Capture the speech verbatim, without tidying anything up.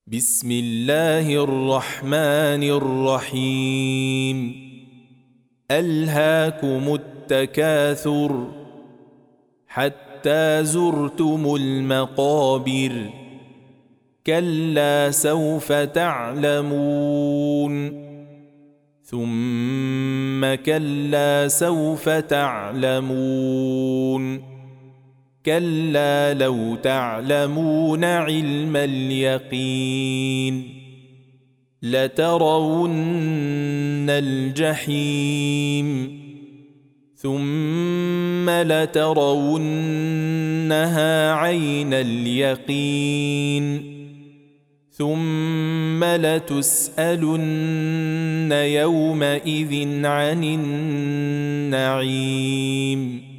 بسم الله الرحمن الرحيم ألهاكم التكاثر حتى زرتم المقابر كلا سوف تعلمون ثم كلا سوف تعلمون كلا لو تعلمون علم اليقين لترون الجحيم ثم لترونها عين اليقين ثم لتسألن يومئذ عن النعيم